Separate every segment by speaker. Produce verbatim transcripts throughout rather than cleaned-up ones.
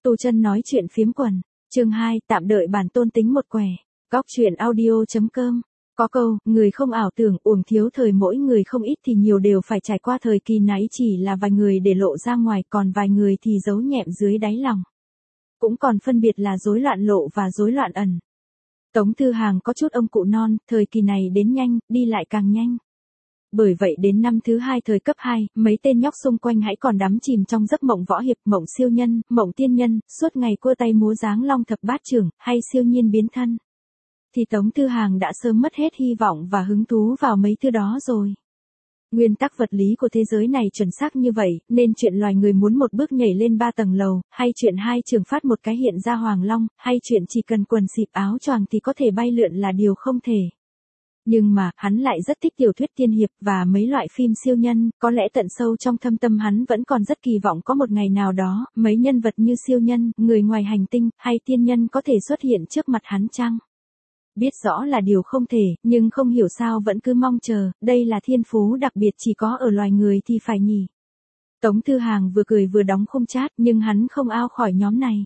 Speaker 1: Tu Chân nói chuyện phiếm quần, chương hai, tạm đợi bản tôn tính một quẻ. Góc truyện audio.com. Có câu, người không ảo tưởng, uổng thiếu thời, mỗi người không ít thì nhiều đều phải trải qua thời kỳ này, chỉ là vài người để lộ ra ngoài, còn vài người thì giấu nhẹm dưới đáy lòng. Cũng còn phân biệt là rối loạn lộ và rối loạn ẩn. Tống Thư Hàng có chút ông cụ non, thời kỳ này đến nhanh, đi lại càng nhanh. Bởi vậy đến năm thứ hai thời cấp hai, mấy tên nhóc xung quanh hãy còn đắm chìm trong giấc mộng võ hiệp, mộng siêu nhân, mộng tiên nhân, suốt ngày cua tay múa dáng long thập bát trưởng, hay siêu nhiên biến thân. Thì Tống Thư Hàng đã sớm mất hết hy vọng và hứng thú vào mấy thứ đó rồi. Nguyên tắc vật lý của thế giới này chuẩn xác như vậy, nên chuyện loài người muốn một bước nhảy lên ba tầng lầu, hay chuyện hai trường phát một cái hiện ra hoàng long, hay chuyện chỉ cần quần xịp áo choàng thì có thể bay lượn là điều không thể. Nhưng mà, hắn lại rất thích tiểu thuyết tiên hiệp và mấy loại phim siêu nhân, có lẽ tận sâu trong thâm tâm hắn vẫn còn rất kỳ vọng có một ngày nào đó, mấy nhân vật như siêu nhân, người ngoài hành tinh, hay tiên nhân có thể xuất hiện trước mặt hắn chăng? Biết rõ là điều không thể, nhưng không hiểu sao vẫn cứ mong chờ, đây là thiên phú đặc biệt chỉ có ở loài người thì phải nhỉ. Tống Thư Hàng vừa cười vừa đóng khung chat, nhưng hắn không ao khỏi nhóm này.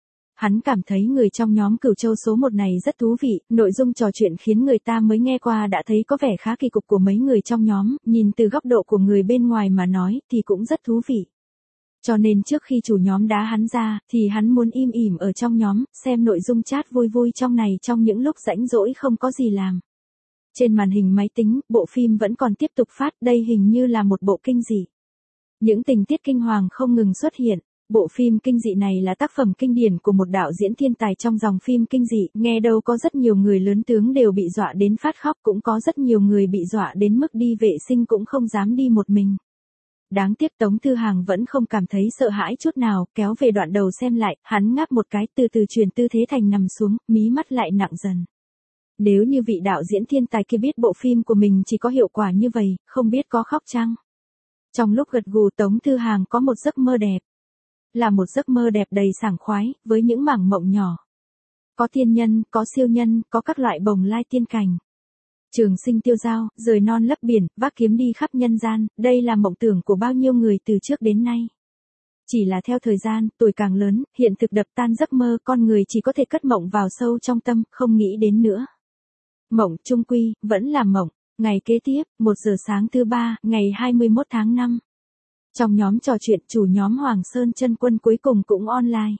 Speaker 1: Hắn cảm thấy người trong nhóm Cửu Châu số một này rất thú vị, nội dung trò chuyện khiến người ta mới nghe qua đã thấy có vẻ khá kỳ cục của mấy người trong nhóm, nhìn từ góc độ của người bên ngoài mà nói thì cũng rất thú vị. Cho nên trước khi chủ nhóm đá hắn ra, thì hắn muốn im ỉm ở trong nhóm, xem nội dung chat vui vui trong này trong những lúc rảnh rỗi không có gì làm. Trên màn hình máy tính, bộ phim vẫn còn tiếp tục phát, đây hình như là một bộ kinh dị. Những tình tiết kinh hoàng không ngừng xuất hiện. Bộ phim kinh dị này là tác phẩm kinh điển của một đạo diễn thiên tài trong dòng phim kinh dị, nghe đâu có rất nhiều người lớn tướng đều bị dọa đến phát khóc, cũng có rất nhiều người bị dọa đến mức đi vệ sinh cũng không dám đi một mình. Đáng tiếc Tống Thư Hàng vẫn không cảm thấy sợ hãi chút nào, kéo về đoạn đầu xem lại, hắn ngáp một cái, từ từ chuyển tư thế thành nằm xuống, mí mắt lại nặng dần. Nếu như vị đạo diễn thiên tài kia biết bộ phim của mình chỉ có hiệu quả như vậy, không biết có khóc chăng? Trong lúc gật gù Tống Thư Hàng có một giấc mơ đẹp. Là một giấc mơ đẹp đầy sảng khoái, với những mảng mộng nhỏ. Có tiên nhân, có siêu nhân, có các loại bồng lai tiên cảnh. Trường sinh tiêu dao, rời non lấp biển, vác kiếm đi khắp nhân gian, đây là mộng tưởng của bao nhiêu người từ trước đến nay. Chỉ là theo thời gian, tuổi càng lớn, hiện thực đập tan giấc mơ, con người chỉ có thể cất mộng vào sâu trong tâm, không nghĩ đến nữa. Mộng chung quy, vẫn là mộng. Ngày kế tiếp, một giờ sáng thứ ba, ngày hai mươi mốt tháng năm. Trong nhóm trò chuyện, chủ nhóm Hoàng Sơn Chân Quân cuối cùng cũng online.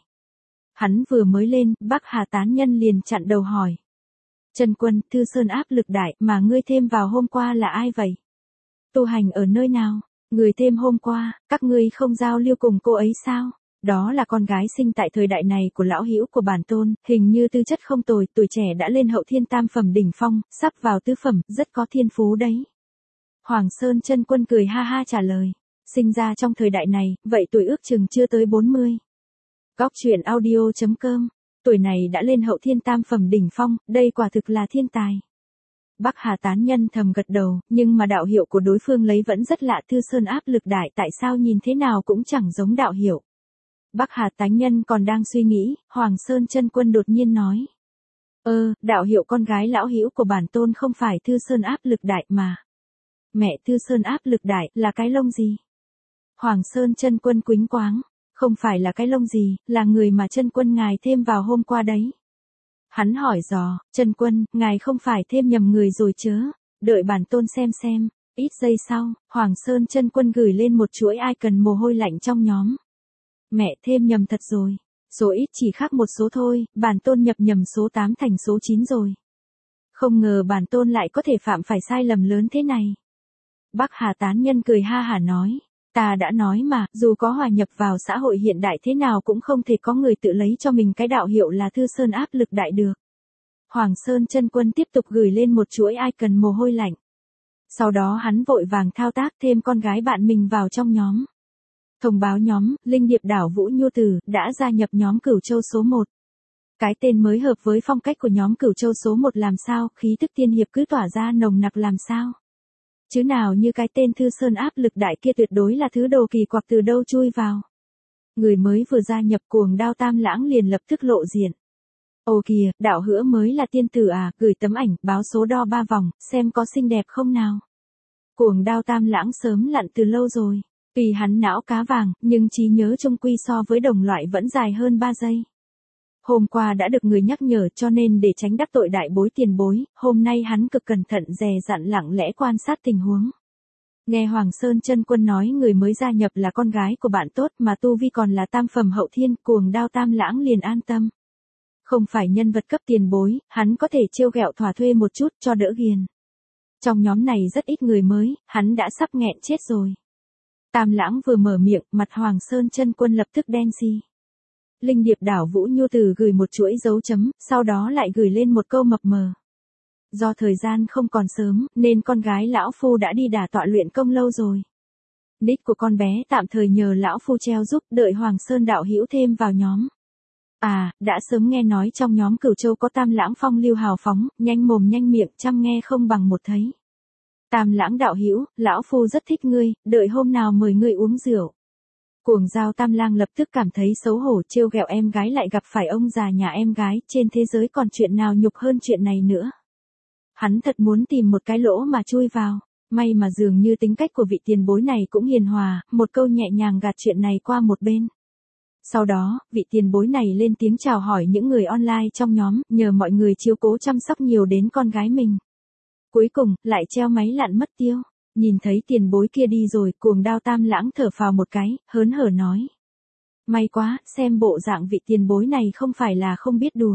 Speaker 1: Hắn vừa mới lên, Bắc Hà tán nhân liền chặn đầu hỏi. Chân Quân, Thư Sơn áp lực đại, mà ngươi thêm vào hôm qua là ai vậy? Tu hành ở nơi nào? Người thêm hôm qua, các ngươi không giao lưu cùng cô ấy sao? Đó là con gái sinh tại thời đại này của lão hữu của bản tôn, hình như tư chất không tồi, tuổi trẻ đã lên hậu thiên tam phẩm đỉnh phong, sắp vào tứ phẩm, rất có thiên phú đấy. Hoàng Sơn Chân Quân cười ha ha trả lời. Sinh ra trong thời đại này, vậy tuổi ước chừng chưa tới bốn mươi. Góc truyện audio.com. Tuổi này đã lên hậu thiên tam phẩm đỉnh phong, đây quả thực là thiên tài. Bắc Hà tán nhân thầm gật đầu, nhưng mà đạo hiệu của đối phương lấy vẫn rất lạ. Thư Sơn áp lực đại, tại sao nhìn thế nào cũng chẳng giống đạo hiệu. Bắc Hà tán nhân còn đang suy nghĩ, Hoàng Sơn Chân Quân đột nhiên nói. Ơ, đạo hiệu con gái lão hữu của bản tôn không phải Thư Sơn áp lực đại mà. Mẹ, Thư Sơn áp lực đại, là cái lông gì? Hoàng Sơn Chân Quân quýnh quáng, không phải là cái lông gì, là người mà Chân Quân ngài thêm vào hôm qua đấy. Hắn hỏi dò, Chân Quân, ngài không phải thêm nhầm người rồi chớ, đợi bản tôn xem xem. Ít giây sau, Hoàng Sơn Chân Quân gửi lên một chuỗi icon mồ hôi lạnh trong nhóm. Mẹ, thêm nhầm thật rồi, số ít chỉ khác một số thôi, bản tôn nhập nhầm số tám thành số chín rồi. Không ngờ bản tôn lại có thể phạm phải sai lầm lớn thế này. Bắc Hà tán nhân cười ha hả nói. Ta đã nói mà, dù có hòa nhập vào xã hội hiện đại thế nào cũng không thể có người tự lấy cho mình cái đạo hiệu là Thư Sơn áp lực đại được. Hoàng Sơn Chân Quân tiếp tục gửi lên một chuỗi icon mồ hôi lạnh. Sau đó hắn vội vàng thao tác thêm con gái bạn mình vào trong nhóm. Thông báo nhóm, Linh Điệp Đảo Vũ Nhu Tử, đã gia nhập nhóm Cửu Châu số một. Cái tên mới hợp với phong cách của nhóm Cửu Châu số một làm sao, khí tức tiên hiệp cứ tỏa ra nồng nặc làm sao. Chứ nào như cái tên Thư Sơn áp lực đại kia tuyệt đối là thứ đồ kỳ quặc từ đâu chui vào. Người mới vừa gia nhập Cuồng Đao Tam Lãng liền lập tức lộ diện. Ồ kìa, đạo hữu mới là tiên tử à, gửi tấm ảnh, báo số đo ba vòng, xem có xinh đẹp không nào. Cuồng Đao Tam Lãng sớm lặn từ lâu rồi. Tuy hắn não cá vàng, nhưng trí nhớ chung quy so với đồng loại vẫn dài hơn ba giây. Hôm qua đã được người nhắc nhở cho nên để tránh đắc tội đại bối tiền bối, hôm nay hắn cực cẩn thận dè dặn lặng lẽ quan sát tình huống. Nghe Hoàng Sơn Chân Quân nói người mới gia nhập là con gái của bạn tốt mà tu vi còn là tam phẩm hậu thiên, Cuồng Đao Tam Lãng liền an tâm. Không phải nhân vật cấp tiền bối, hắn có thể trêu ghẹo thỏa thuê một chút cho đỡ ghiền. Trong nhóm này rất ít người mới, hắn đã sắp nghẹn chết rồi. Tam Lãng vừa mở miệng, mặt Hoàng Sơn Chân Quân lập tức đen xi. Linh Điệp đảo Vũ Nhu Từ gửi một chuỗi dấu chấm, sau đó lại gửi lên một câu mập mờ. Do thời gian không còn sớm, nên con gái lão phu đã đi đả tọa luyện công lâu rồi. Nick của con bé tạm thời nhờ lão phu treo giúp, đợi Hoàng Sơn đạo hữu thêm vào nhóm. À, đã sớm nghe nói trong nhóm Cửu Châu có Tam Lãng phong lưu hào phóng, nhanh mồm nhanh miệng, chăm nghe không bằng một thấy. Tam Lãng đạo hữu, lão phu rất thích ngươi, đợi hôm nào mời ngươi uống rượu. Cuồng Dao Tam Lang lập tức cảm thấy xấu hổ, trêu ghẹo em gái lại gặp phải ông già nhà em gái, trên thế giới còn chuyện nào nhục hơn chuyện này nữa. Hắn thật muốn tìm một cái lỗ mà chui vào, may mà dường như tính cách của vị tiền bối này cũng hiền hòa, một câu nhẹ nhàng gạt chuyện này qua một bên. Sau đó, vị tiền bối này lên tiếng chào hỏi những người online trong nhóm, nhờ mọi người chiếu cố chăm sóc nhiều đến con gái mình. Cuối cùng, lại treo máy lặn mất tiêu. Nhìn thấy tiền bối kia đi rồi, Cuồng Đao Tam Lãng thở phào một cái, hớn hở nói. May quá, xem bộ dạng vị tiền bối này không phải là không biết đùa.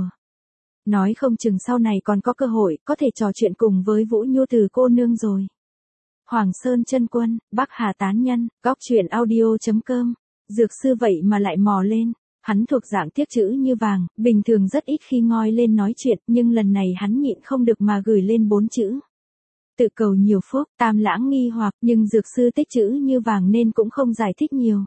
Speaker 1: Nói không chừng sau này còn có cơ hội, có thể trò chuyện cùng với Vũ Nhu Từ cô nương rồi. Hoàng Sơn Chân Quân, Bắc Hà Tán Nhân, góc truyện audio chấm com. Dược sư vậy mà lại mò lên. Hắn thuộc dạng tiếc chữ như vàng, bình thường rất ít khi ngoi lên nói chuyện, nhưng lần này hắn nhịn không được mà gửi lên bốn chữ. Tự cầu nhiều phúc, Tam Lãng nghi hoặc, nhưng dược sư tích chữ như vàng nên cũng không giải thích nhiều.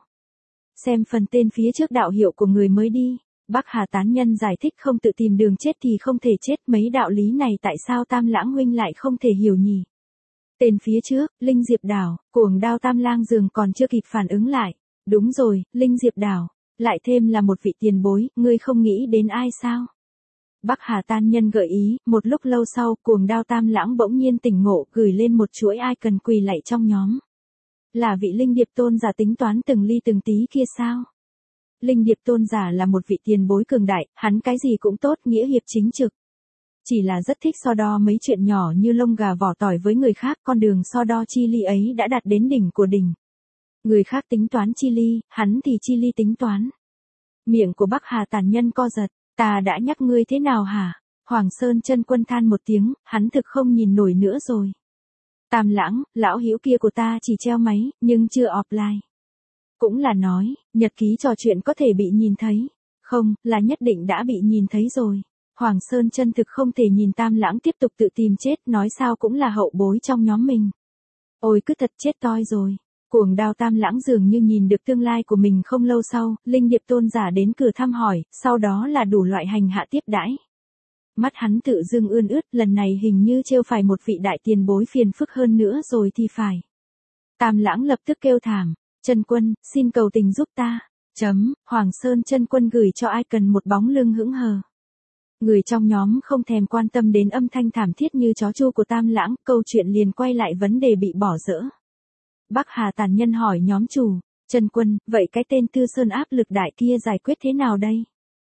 Speaker 1: Xem phần tên phía trước đạo hiệu của người mới đi. Bắc Hà Tán Nhân giải thích không tự tìm đường chết thì không thể chết, mấy đạo lý này tại sao Tam Lãng huynh lại không thể hiểu nhỉ? Tên phía trước, Linh Diệp Đảo, Cuồng Đao Tam Lang dường còn chưa kịp phản ứng lại. Đúng rồi, Linh Diệp Đảo. Lại thêm là một vị tiền bối, ngươi không nghĩ đến ai sao? Bắc Hà Tán Nhân gợi ý, một lúc lâu sau, Cuồng Đao Tam Lãng bỗng nhiên tỉnh ngộ, gửi lên một chuỗi icon quỳ lạy trong nhóm. Là vị Linh Điệp tôn giả tính toán từng ly từng tí kia sao? Linh Điệp tôn giả là một vị tiền bối cường đại, hắn cái gì cũng tốt, nghĩa hiệp chính trực. Chỉ là rất thích so đo mấy chuyện nhỏ như lông gà vỏ tỏi với người khác, con đường so đo chi ly ấy đã đạt đến đỉnh của đỉnh. Người khác tính toán chi ly, hắn thì chi ly tính toán. Miệng của Bắc Hà Tán Nhân co giật, ta đã nhắc ngươi thế nào hả? Hoàng Sơn Chân Quân than một tiếng, hắn thực không nhìn nổi nữa rồi. Tam Lãng, lão hữu kia của ta chỉ treo máy, nhưng chưa offline. Cũng là nói, nhật ký trò chuyện có thể bị nhìn thấy. Không, là nhất định đã bị nhìn thấy rồi. Hoàng Sơn chân thực không thể nhìn Tam Lãng tiếp tục tự tìm chết, nói sao cũng là hậu bối trong nhóm mình. Ôi cứ thật chết toi rồi. Cuồng Đao Tam Lãng dường như nhìn được tương lai của mình không lâu sau, Linh Điệp tôn giả đến cửa thăm hỏi, sau đó là đủ loại hành hạ tiếp đãi. Mắt hắn tự dưng ươn ướt, lần này hình như trêu phải một vị đại tiền bối phiền phức hơn nữa rồi thì phải. Tam Lãng lập tức kêu thảm, Chân Quân, xin cầu tình giúp ta. Chấm, Hoàng Sơn Chân Quân gửi cho ai cần một bóng lưng hững hờ. Người trong nhóm không thèm quan tâm đến âm thanh thảm thiết như chó chu của Tam Lãng, câu chuyện liền quay lại vấn đề bị bỏ dỡ. Bắc Hà Tán Nhân hỏi nhóm chủ, Chân Quân, vậy cái tên Tư Sơn áp lực đại kia giải quyết thế nào đây?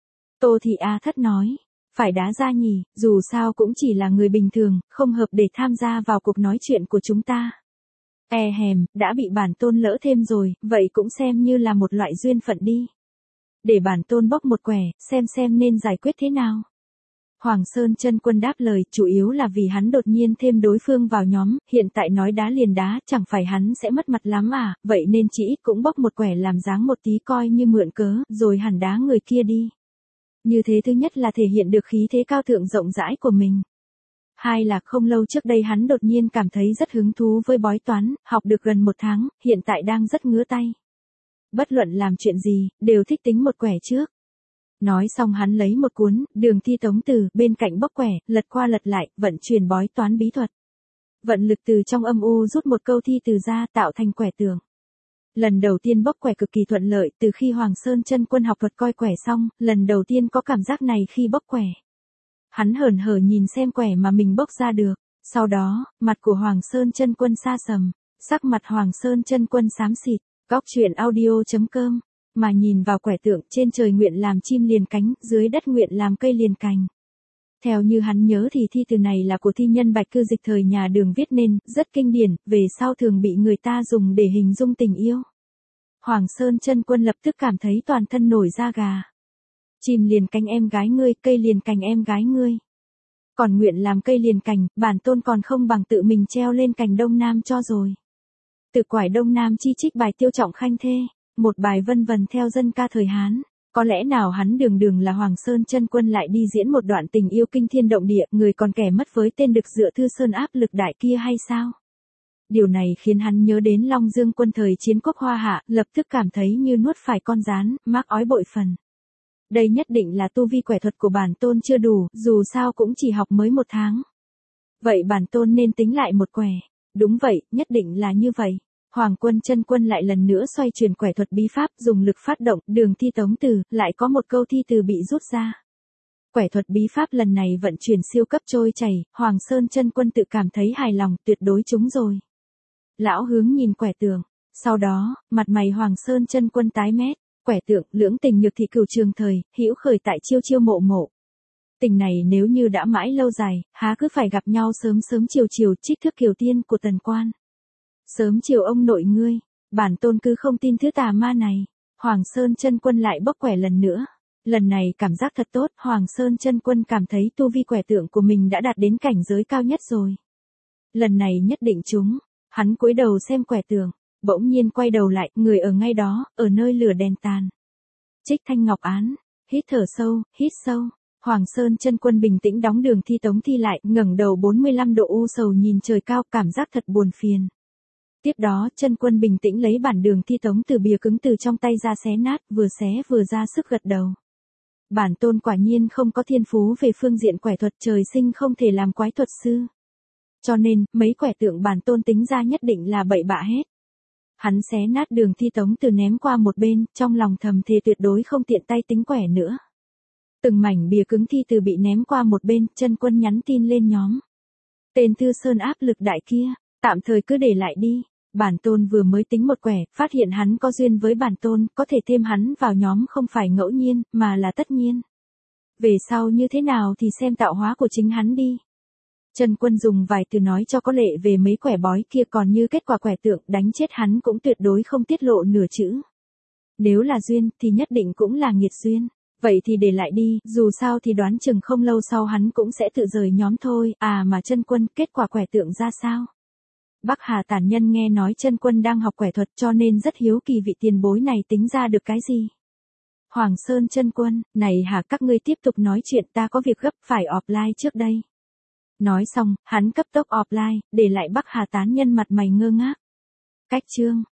Speaker 1: Tô Thị A Thất nói, phải đá ra nhỉ, dù sao cũng chỉ là người bình thường, không hợp để tham gia vào cuộc nói chuyện của chúng ta. E hèm, đã bị bản tôn lỡ thêm rồi, vậy cũng xem như là một loại duyên phận đi. Để bản tôn bóc một quẻ, xem xem nên giải quyết thế nào. Hoàng Sơn Chân Quân đáp lời, chủ yếu là vì hắn đột nhiên thêm đối phương vào nhóm, hiện tại nói đá liền đá, chẳng phải hắn sẽ mất mặt lắm à, vậy nên chỉ ít cũng bóc một quẻ làm dáng một tí coi như mượn cớ, rồi hẳn đá người kia đi. Như thế thứ nhất là thể hiện được khí thế cao thượng rộng rãi của mình. Hai là không lâu trước đây hắn đột nhiên cảm thấy rất hứng thú với bói toán, học được gần một tháng, hiện tại đang rất ngứa tay. Bất luận làm chuyện gì, đều thích tính một quẻ trước. Nói xong hắn lấy một cuốn, đường thi tống từ, bên cạnh bóc quẻ, lật qua lật lại, vận chuyển bói toán bí thuật. Vận lực từ trong âm u rút một câu thi từ ra tạo thành quẻ tường. Lần đầu tiên bóc quẻ cực kỳ thuận lợi, từ khi Hoàng Sơn Chân Quân học thuật coi quẻ xong, lần đầu tiên có cảm giác này khi bóc quẻ. Hắn hờn hở nhìn xem quẻ mà mình bóc ra được, sau đó, mặt của Hoàng Sơn Chân Quân xa sầm, sắc mặt Hoàng Sơn Chân Quân xám xịt, Góc truyện audio.com, mà nhìn vào quẻ tượng trên trời nguyện làm chim liền cánh, dưới đất nguyện làm cây liền cành. Theo như hắn nhớ thì thi từ này là của thi nhân Bạch Cư Dịch thời nhà Đường viết nên, rất kinh điển, về sau thường bị người ta dùng để hình dung tình yêu. Hoàng Sơn Chân Quân lập tức cảm thấy toàn thân nổi da gà. Chim liền cánh em gái ngươi, cây liền cành em gái ngươi. Còn nguyện làm cây liền cành, bản tôn còn không bằng tự mình treo lên cành Đông Nam cho rồi. Từ quải Đông Nam chi trích bài Tiêu Trọng Khanh thê, một bài vân vân theo dân ca thời Hán. Có lẽ nào hắn đường đường là Hoàng Sơn Chân Quân lại đi diễn một đoạn tình yêu kinh thiên động địa, người còn kẻ mất với tên Đực Dựa Thư Sơn áp lực đại kia hay sao? Điều này khiến hắn nhớ đến Long Dương Quân thời chiến quốc Hoa Hạ, lập tức cảm thấy như nuốt phải con gián, mắc ói bội phần. Đây nhất định là tu vi quẻ thuật của bản tôn chưa đủ, dù sao cũng chỉ học mới một tháng. Vậy bản tôn nên tính lại một quẻ. Đúng vậy, nhất định là như vậy. Hoàng Quân Chân Quân lại lần nữa xoay chuyển quẻ thuật bí pháp, dùng lực phát động, đường thi tống từ, lại có một câu thi từ bị rút ra. Quẻ thuật bí pháp lần này vận chuyển siêu cấp trôi chảy, Hoàng Sơn Chân Quân tự cảm thấy hài lòng, tuyệt đối trúng rồi. Lão hướng nhìn quẻ tượng, sau đó, mặt mày Hoàng Sơn Chân Quân tái mét, quẻ tượng, lưỡng tình nhược thị cửu trường thời, hữu khởi tại chiêu chiêu mộ mộ. Tình này nếu như đã mãi lâu dài, há cứ phải gặp nhau sớm sớm chiều chiều, trích thước kiều tiên của Tần Quan. Sớm chiều ông nội ngươi, bản tôn cứ không tin thứ tà ma này. Hoàng Sơn Chân Quân lại bốc quẻ lần nữa. Lần này cảm giác thật tốt, Hoàng Sơn Chân Quân cảm thấy tu vi quẻ tượng của mình đã đạt đến cảnh giới cao nhất rồi. Lần này nhất định trúng. Hắn cúi đầu xem quẻ tượng, bỗng nhiên quay đầu lại, người ở ngay đó, ở nơi lửa đèn tàn. Trích Thanh Ngọc Án, hít thở sâu, hít sâu. Hoàng Sơn Chân Quân bình tĩnh đóng đường thi tống thi lại, ngẩng đầu bốn mươi lăm độ u sầu nhìn trời cao, cảm giác thật buồn phiền. Tiếp đó, Chân Quân bình tĩnh lấy bản đường thi tống từ bìa cứng từ trong tay ra xé nát, vừa xé vừa ra sức gật đầu. Bản tôn quả nhiên không có thiên phú về phương diện quẻ thuật, trời sinh không thể làm quái thuật sư. Cho nên, mấy quẻ tượng bản tôn tính ra nhất định là bậy bạ hết. Hắn xé nát đường thi tống từ ném qua một bên, trong lòng thầm thề tuyệt đối không tiện tay tính quẻ nữa. Từng mảnh bìa cứng thi từ bị ném qua một bên, Chân Quân nhắn tin lên nhóm. Tên Thư Sơn áp lực đại kia, tạm thời cứ để lại đi. Bản tôn vừa mới tính một quẻ, phát hiện hắn có duyên với bản tôn, có thể thêm hắn vào nhóm không phải ngẫu nhiên, mà là tất nhiên. Về sau như thế nào thì xem tạo hóa của chính hắn đi. Chân Quân dùng vài từ nói cho có lệ về mấy quẻ bói kia, còn như kết quả quẻ tượng đánh chết hắn cũng tuyệt đối không tiết lộ nửa chữ. Nếu là duyên thì nhất định cũng là nghiệt duyên. Vậy thì để lại đi, dù sao thì đoán chừng không lâu sau hắn cũng sẽ tự rời nhóm thôi. À mà Chân Quân, kết quả quẻ tượng ra sao? Bắc Hà Tản Nhân nghe nói Chân Quân đang học quẻ thuật cho nên rất hiếu kỳ vị tiền bối này tính ra được cái gì. Hoàng Sơn Chân Quân, này hả, các ngươi tiếp tục nói chuyện, ta có việc gấp phải offline trước đây. Nói xong, hắn cấp tốc offline, để lại Bắc Hà Tán Nhân mặt mày ngơ ngác. Cách chương